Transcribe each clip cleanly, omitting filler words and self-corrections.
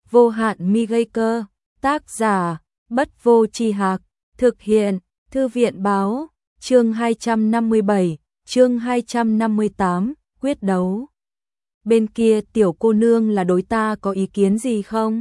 vô hạn mi gây cơ, tác giả, Bất Vô Tri Hạc, thực hiện, Thư viện báo, chương 257, chương 258, quyết đấu. Bên kia tiểu cô nương là đối ta có ý kiến gì không?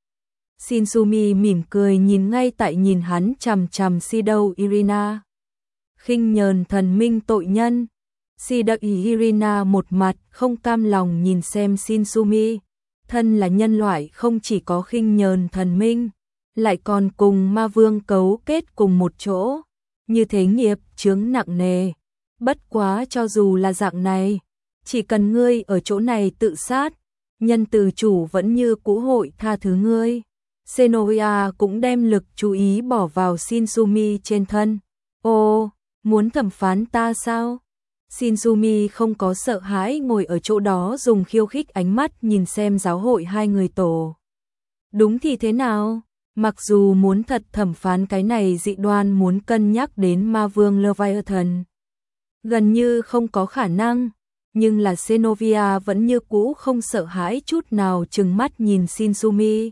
Shinsumi mỉm cười nhìn ngay tại nhìn hắn chằm chằm Shido Irina. Khinh nhờn thần minh tội nhân. Shido Irina một mặt không cam lòng nhìn xem Shinsumi. Thân là nhân loại không chỉ có khinh nhờn thần minh, lại còn cùng ma vương cấu kết cùng một chỗ. Như thế nghiệp chướng nặng nề. Bất quá cho dù là dạng này, chỉ cần ngươi ở chỗ này tự sát, nhân từ chủ vẫn như cũ hội tha thứ ngươi. Xenoria cũng đem lực chú ý bỏ vào Shinsumi trên thân. Ô, muốn thẩm phán ta sao? Shinsumi không có sợ hãi ngồi ở chỗ đó dùng khiêu khích ánh mắt nhìn xem giáo hội hai người tổ. Đúng thì thế nào? Mặc dù muốn thật thẩm phán cái này dị đoan muốn cân nhắc đến ma vương Leviathan. Gần như không có khả năng, nhưng là Xenovia vẫn như cũ không sợ hãi chút nào trừng mắt nhìn Shinsumi.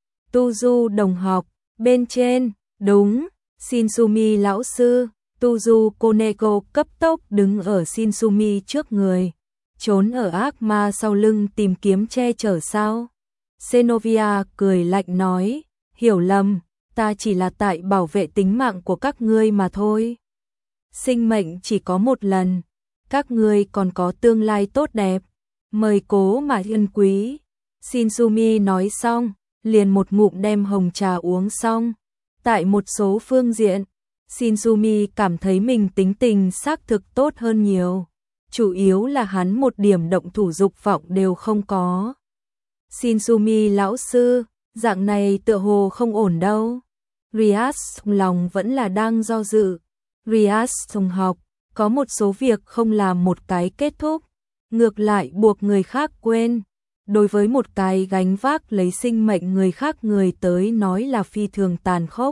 Tuzu đồng học, bên trên, đúng, Shinsumi lão sư, Tuzu Koneko cấp tốc đứng ở Shinsumi trước người, trốn ở ác ma sau lưng tìm kiếm che chở sao. Xenovia cười lạnh nói, hiểu lầm, ta chỉ là tại bảo vệ tính mạng của các ngươi mà thôi. Sinh mệnh chỉ có một lần, các ngươi còn có tương lai tốt đẹp, mời cố mà ân quý. Shinsumi nói xong, liền một ngụm đem hồng trà uống xong. Tại một số phương diện, Shinsumi cảm thấy mình tính tình xác thực tốt hơn nhiều. Chủ yếu là hắn một điểm động thủ dục vọng đều không có. Shinsumi lão sư, dạng này tựa hồ không ổn đâu. Rias lòng vẫn là đang do dự. Rias đồng học, có một số việc không làm một cái kết thúc, ngược lại buộc người khác quên. Đối với một cái gánh vác lấy sinh mệnh người khác người tới nói là phi thường tàn khốc.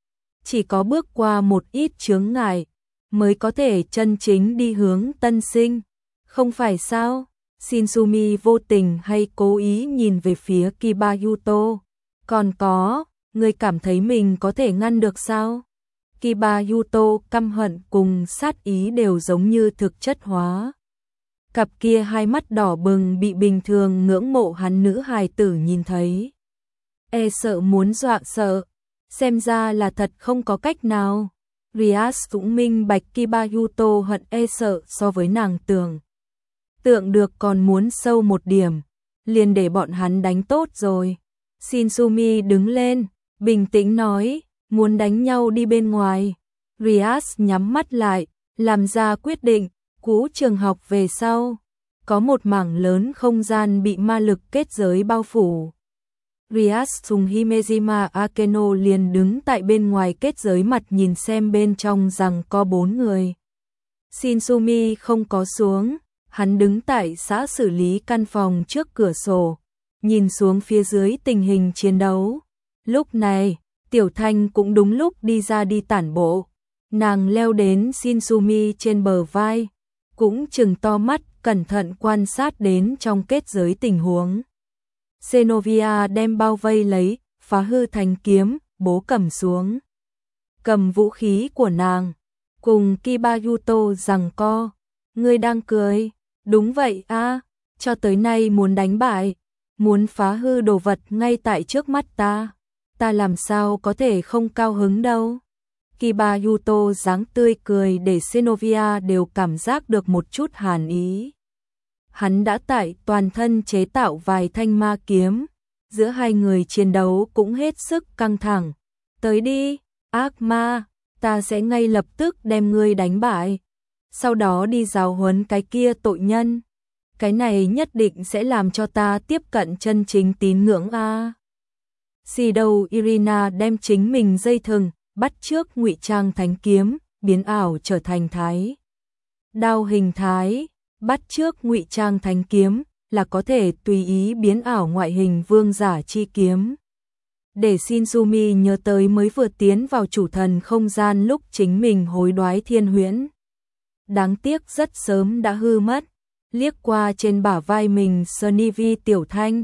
Chỉ có bước qua một ít chướng ngại, mới có thể chân chính đi hướng tân sinh. Không phải sao? Shinsumi vô tình hay cố ý nhìn về phía Kiba Yuto. Còn có, người cảm thấy mình có thể ngăn được sao? Kiba Yuto căm hận cùng sát ý đều giống như thực chất hóa. Cặp kia hai mắt đỏ bừng bị bình thường ngưỡng mộ hắn nữ hài tử nhìn thấy. E sợ muốn dọa sợ, xem ra là thật không có cách nào. Rias cũng minh bạch Kiba Yuto hận e sợ so với nàng tưởng. Tượng được còn muốn sâu một điểm, liền để bọn hắn đánh tốt rồi. Shinsumi đứng lên, bình tĩnh nói, muốn đánh nhau đi bên ngoài. Rias nhắm mắt lại, làm ra quyết định, cũ trường học về sau. Có một mảng lớn không gian bị ma lực kết giới bao phủ. Rias dùng Himejima Akeno liền đứng tại bên ngoài kết giới mặt nhìn xem bên trong rằng có 4 người. Shinsumi không có xuống, hắn đứng tại xã xử lý căn phòng trước cửa sổ, nhìn xuống phía dưới tình hình chiến đấu. Lúc này, Tiểu Thanh cũng đúng lúc đi ra đi tản bộ. Nàng leo đến Shinsumi trên bờ vai, cũng trừng to mắt cẩn thận quan sát đến trong kết giới tình huống. Xenovia đem bao vây lấy, phá hư thành kiếm, bố cầm xuống. Cầm vũ khí của nàng, cùng Kiba Yuto giằng co. Ngươi đang cười, đúng vậy a, cho tới nay muốn đánh bại, muốn phá hư đồ vật ngay tại trước mắt ta làm sao có thể không cao hứng đâu. Kiba Yuto dáng tươi cười để Xenovia đều cảm giác được một chút hàn ý. Hắn đã tại toàn thân chế tạo vài thanh ma kiếm, giữa hai người chiến đấu cũng hết sức căng thẳng. Tới đi, ác ma, ta sẽ ngay lập tức đem ngươi đánh bại, sau đó đi giáo huấn cái kia tội nhân. Cái này nhất định sẽ làm cho ta tiếp cận chân chính tín ngưỡng a. Shido Irina đem chính mình dây thừng, bắt chước ngụy trang thánh kiếm, biến ảo trở thành thái đao hình thái. Bắt chước ngụy trang thánh kiếm là có thể tùy ý biến ảo ngoại hình vương giả chi kiếm. Để Shinsumi nhớ tới mới vừa tiến vào chủ thần không gian lúc chính mình hối đoái thiên huyễn. Đáng tiếc rất sớm đã hư mất. Liếc qua trên bả vai mình Sunny Vi Tiểu Thanh,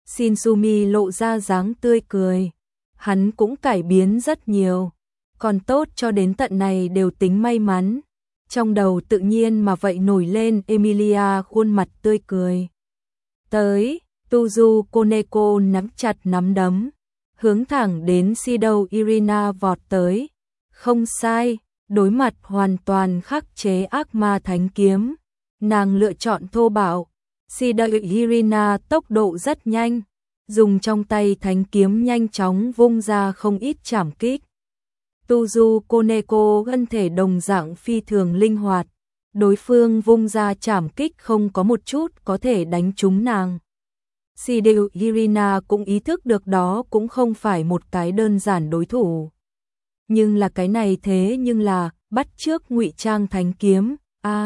Shinsumi lộ ra dáng tươi cười. Hắn cũng cải biến rất nhiều. Còn tốt cho đến tận này đều tính may mắn. Trong đầu tự nhiên mà vậy nổi lên Emilia khuôn mặt tươi cười. Tới, Tuzu Koneko nắm chặt nắm đấm, hướng thẳng đến Shido Irina vọt tới. Không sai, đối mặt hoàn toàn khắc chế ác ma thánh kiếm. Nàng lựa chọn thô bạo. Shido Irina tốc độ rất nhanh, dùng trong tay thánh kiếm nhanh chóng vung ra không ít trảm kích. Tuzu Koneko thân thể đồng dạng phi thường linh hoạt, đối phương vung ra trảm kích không có một chút có thể đánh trúng nàng. Shido Irina cũng ý thức được đó cũng không phải một cái đơn giản đối thủ. Nhưng là cái này thế nhưng là bắt chước ngụy trang thánh kiếm,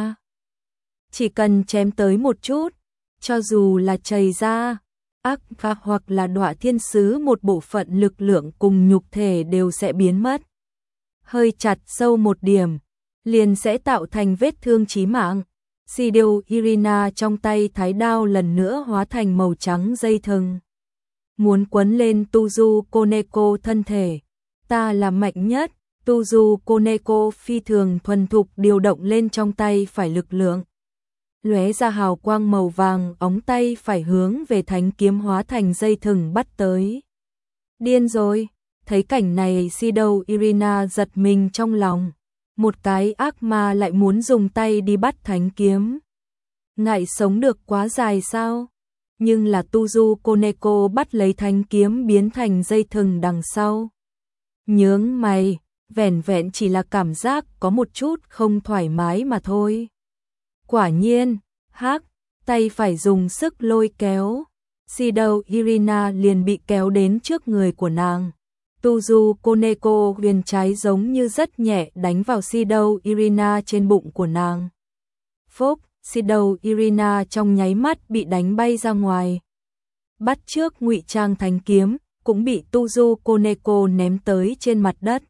chỉ cần chém tới một chút, cho dù là chảy ra, ác phạt hoặc là đọa thiên sứ một bộ phận lực lượng cùng nhục thể đều sẽ biến mất. Hơi chặt sâu một điểm, liền sẽ tạo thành vết thương chí mạng. Shido Irina trong tay thái đao lần nữa hóa thành màu trắng dây thừng. Muốn quấn lên Tuzu Koneko thân thể. Ta là mạnh nhất. Tuzu Koneko phi thường thuần thục điều động lên trong tay phải lực lượng. Lóe ra hào quang màu vàng, ống tay phải hướng về thánh kiếm hóa thành dây thừng bắt tới. Điên rồi, thấy cảnh này Shido Irina giật mình trong lòng. Một cái ác ma lại muốn dùng tay đi bắt thánh kiếm. Ngại sống được quá dài sao? Nhưng là Tuzu Koneko bắt lấy thánh kiếm biến thành dây thừng đằng sau. Nhướng mày, vẻn vẹn chỉ là cảm giác có một chút không thoải mái mà thôi. Quả nhiên, tay phải dùng sức lôi kéo. Shido Irina liền bị kéo đến trước người của nàng. Tuzu Koneko huyền trái giống như rất nhẹ đánh vào Shido Irina trên bụng của nàng. Phốc, Shido Irina trong nháy mắt bị đánh bay ra ngoài. Bắt trước ngụy trang thánh kiếm, cũng bị Tuzu Koneko ném tới trên mặt đất.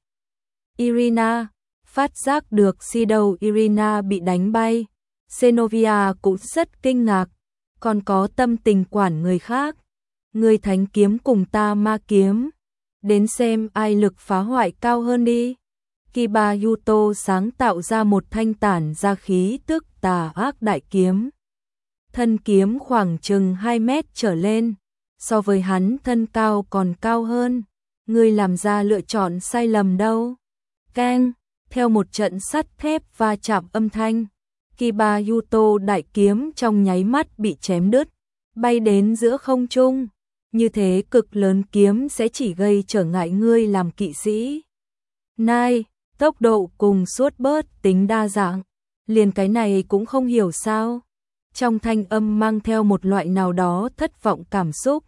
Irina, phát giác được Shido Irina bị đánh bay. Xenovia cũng rất kinh ngạc, còn có tâm tình quản người khác. Người thánh kiếm cùng ta ma kiếm. Đến xem ai lực phá hoại cao hơn đi. Kiba Yuto sáng tạo ra một thanh tản ra khí tức tà ác đại kiếm. Thân kiếm khoảng chừng 2 mét trở lên, so với hắn thân cao còn cao hơn. Người làm ra lựa chọn sai lầm đâu. Keng, theo một trận sắt thép va chạm âm thanh, Kiba Yuto đại kiếm trong nháy mắt bị chém đứt, bay đến giữa không trung. Như thế cực lớn kiếm sẽ chỉ gây trở ngại ngươi làm kỵ sĩ. Nai, tốc độ cùng suốt bớt tính đa dạng, liền cái này cũng không hiểu sao. Trong thanh âm mang theo một loại nào đó thất vọng cảm xúc.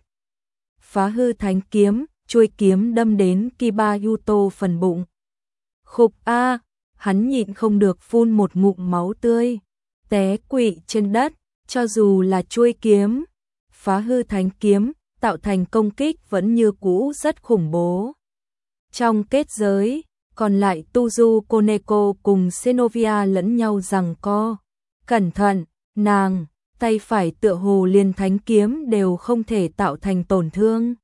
Phá hư thánh kiếm, chuôi kiếm đâm đến Kiba Yuto phần bụng. Khục a, hắn nhịn không được phun một ngụm máu tươi, té quỵ trên đất. Cho dù là chuôi kiếm, phá hư thánh kiếm, tạo thành công kích vẫn như cũ rất khủng bố. Trong kết giới, còn lại Tuzu Koneko cùng Xenovia lẫn nhau giằng co. Cẩn thận, nàng, tay phải tựa hồ liền thánh kiếm đều không thể tạo thành tổn thương.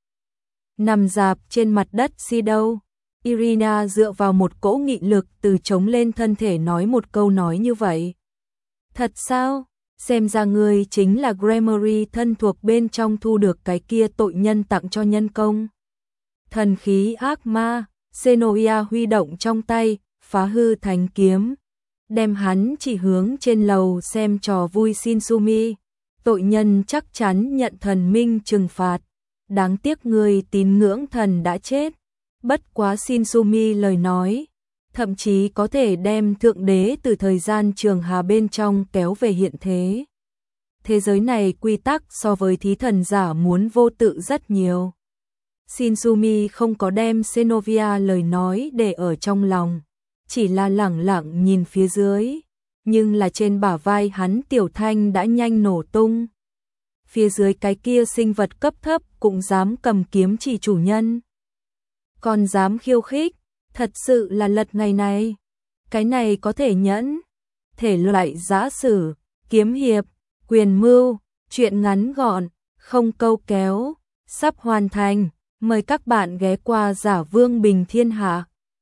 Nằm dạp trên mặt đất Shido, Irina dựa vào một cỗ nghị lực từ chống lên thân thể nói một câu nói như vậy. Thật sao? Xem ra người chính là Gremory thân thuộc bên trong thu được cái kia tội nhân tặng cho nhân công. Thần khí ác ma, Xenovia huy động trong tay, phá hư thánh kiếm. Đem hắn chỉ hướng trên lầu xem trò vui Shinsumi. Tội nhân chắc chắn nhận thần minh trừng phạt. Đáng tiếc người tín ngưỡng thần đã chết. Bất quá Shinsumi lời nói, thậm chí có thể đem thượng đế từ thời gian trường hà bên trong kéo về hiện thế. Thế giới này quy tắc so với thí thần giả muốn vô tự rất nhiều. Shinsumi không có đem Xenovia lời nói để ở trong lòng, chỉ là lẳng lặng nhìn phía dưới, nhưng là trên bả vai hắn tiểu thanh đã nhanh nổ tung. Phía dưới cái kia sinh vật cấp thấp cũng dám cầm kiếm chỉ chủ nhân. Còn dám khiêu khích, thật sự là lật ngày này. Cái này có thể nhẫn. Thể loại giã sử, kiếm hiệp, quyền mưu, chuyện ngắn gọn, không câu kéo. sắp hoàn thành. Mời các bạn ghé qua Giả Vương Bình Thiên Hạ.